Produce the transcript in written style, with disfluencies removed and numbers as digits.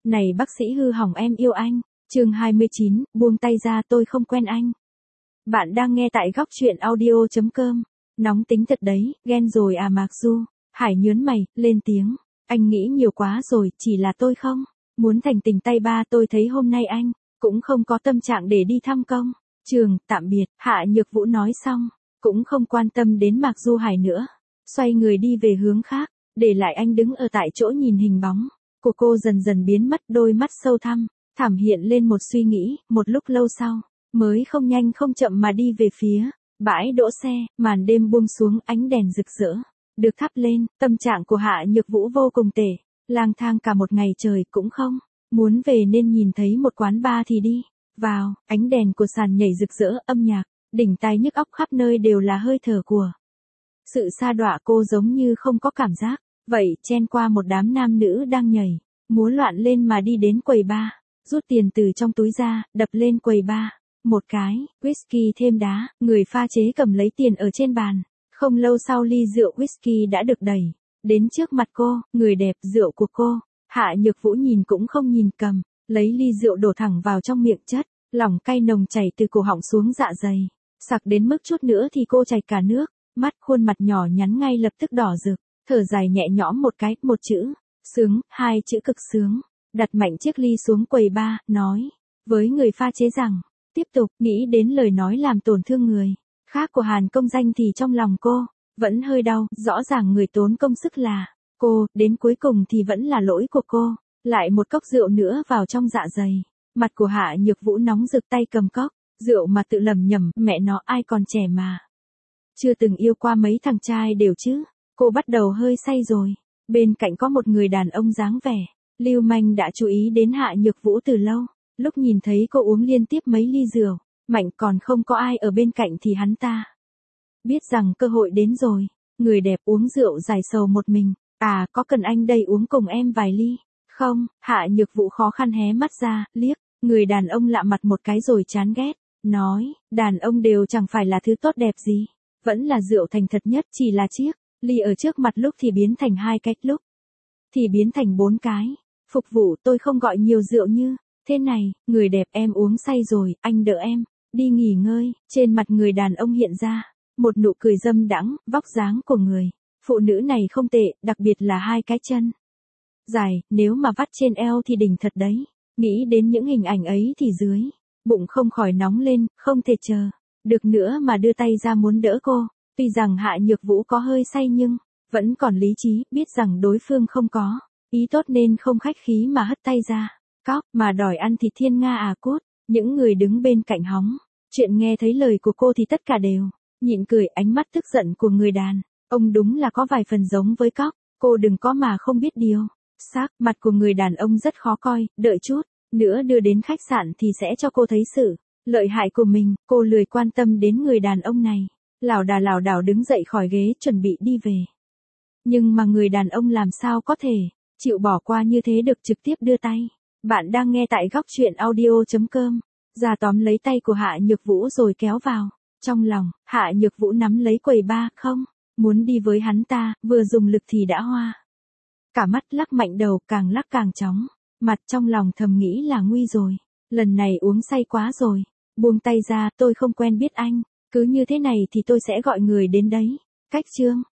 Này bác sĩ hư hỏng em yêu anh. Chương 29, buông tay ra tôi không quen anh. Bạn đang nghe tại góc truyện audio.com. Nóng tính thật đấy, ghen rồi à Mạc Du. Hải nhớn mày, lên tiếng. Anh nghĩ nhiều quá rồi, chỉ là tôi không muốn thành tình tay ba. Tôi thấy hôm nay anh cũng không có tâm trạng để đi thăm công trường. Tạm biệt. Hạ Nhược Vũ nói xong, cũng không quan tâm đến Mạc Du Hải nữa, xoay người đi về hướng khác, để lại anh đứng ở tại chỗ nhìn hình bóng của cô dần dần biến mất. Đôi mắt sâu thẳm hiện lên một suy nghĩ. Một lúc lâu sau, mới không nhanh không chậm mà đi về phía bãi đỗ xe. Màn đêm buông xuống, ánh đèn rực rỡ được thắp lên. Tâm trạng của Hạ Nhược Vũ vô cùng tệ, lang thang cả một ngày trời cũng không muốn về, nên nhìn thấy một quán bar thì đi vào. Ánh đèn của sàn nhảy rực rỡ, âm nhạc đỉnh tai nhức óc, khắp nơi đều là hơi thở của sự sa đọa. Cô giống như không có cảm giác vậy, chen qua một đám nam nữ đang nhảy múa loạn lên mà đi đến quầy bar, rút tiền từ trong túi ra, đập lên quầy bar một cái, whisky thêm đá. Người pha chế cầm lấy tiền ở trên bàn. Không lâu sau, ly rượu whisky đã được đẩy đến trước mặt cô. Người đẹp, rượu của cô. Hạ Nhược Vũ nhìn cũng không nhìn, cầm lấy ly rượu đổ thẳng vào trong miệng, chất lỏng cay nồng chảy từ cổ họng xuống dạ dày, sặc đến mức chút nữa thì cô chảy cả nước mắt. Khuôn mặt nhỏ nhắn ngay lập tức đỏ rực, thở dài nhẹ nhõm một cái, một chữ sướng, hai chữ cực sướng. Đặt mạnh chiếc ly xuống quầy bar, nói với người pha chế rằng tiếp tục. Nghĩ đến lời nói làm tổn thương người khác của Hàn Công Danh thì trong lòng cô vẫn hơi đau. Rõ ràng người tốn công sức là cô, đến cuối cùng thì vẫn là lỗi của cô. Lại một cốc rượu nữa vào trong dạ dày. Mặt của Hạ Nhược Vũ nóng rực, tay cầm cốc rượu mà tự lẩm nhẩm, mẹ nó, ai còn trẻ mà chưa từng yêu qua mấy thằng trai đều chứ. Cô bắt đầu hơi say rồi. Bên cạnh có một người đàn ông dáng vẻ lưu manh đã chú ý đến Hạ Nhược Vũ từ lâu. Lúc nhìn thấy cô uống liên tiếp mấy ly rượu mạnh, còn không có ai ở bên cạnh thì hắn ta biết rằng cơ hội đến rồi. Người đẹp uống rượu giải sầu một mình. À, có cần anh đây uống cùng em vài ly không? Hạ Nhược Vũ khó khăn hé mắt ra, liếc người đàn ông lạ mặt một cái rồi chán ghét, nói, đàn ông đều chẳng phải là thứ tốt đẹp gì. Vẫn là rượu thành thật nhất. Chỉ là chiếc ly ở trước mặt lúc thì biến thành 2 cái, lúc thì biến thành 4 cái. Phục vụ, tôi không gọi nhiều rượu như thế này. Người đẹp, em uống say rồi, anh đỡ em đi nghỉ ngơi. Trên mặt người đàn ông hiện ra một nụ cười dâm đãng. Vóc dáng của người phụ nữ này không tệ, đặc biệt là 2 cái chân dài, nếu mà vắt trên eo thì đỉnh thật đấy. Nghĩ đến những hình ảnh ấy thì dưới bụng không khỏi nóng lên, không thể chờ được nữa mà đưa tay ra muốn đỡ cô. Tuy rằng Hạ Nhược Vũ có hơi say nhưng vẫn còn lý trí, biết rằng đối phương không có ý tốt nên không khách khí mà hất tay ra. Cóc, mà đòi ăn thịt thiên nga à cút. Những người đứng bên cạnh hóng chuyện nghe thấy lời của cô thì tất cả đều nhịn cười. Ánh mắt tức giận của người đàn ông đúng là có vài phần giống với Cóc. Cô đừng có mà không biết điều. Sắc mặt của người đàn ông rất khó coi. Đợi chút nữa đưa đến khách sạn thì sẽ cho cô thấy sự lợi hại của mình. Cô lười quan tâm đến người đàn ông này, lảo đảo đứng dậy khỏi ghế chuẩn bị đi về. Nhưng mà người đàn ông làm sao có thể chịu bỏ qua như thế được, trực tiếp đưa tay. Bạn đang nghe tại góc truyện audio.com. Ra tóm lấy tay của Hạ Nhược Vũ rồi kéo vào trong lòng. Hạ Nhược Vũ nắm lấy quầy bar, không muốn đi với hắn ta, vừa dùng lực thì đã hoa cả mắt, lắc mạnh đầu, càng lắc càng chóng mặt. Trong lòng thầm nghĩ là nguy rồi, lần này uống say quá rồi. Buông tay ra, tôi không quen biết anh, cứ như thế này thì tôi sẽ gọi người đến đấy. Cách chương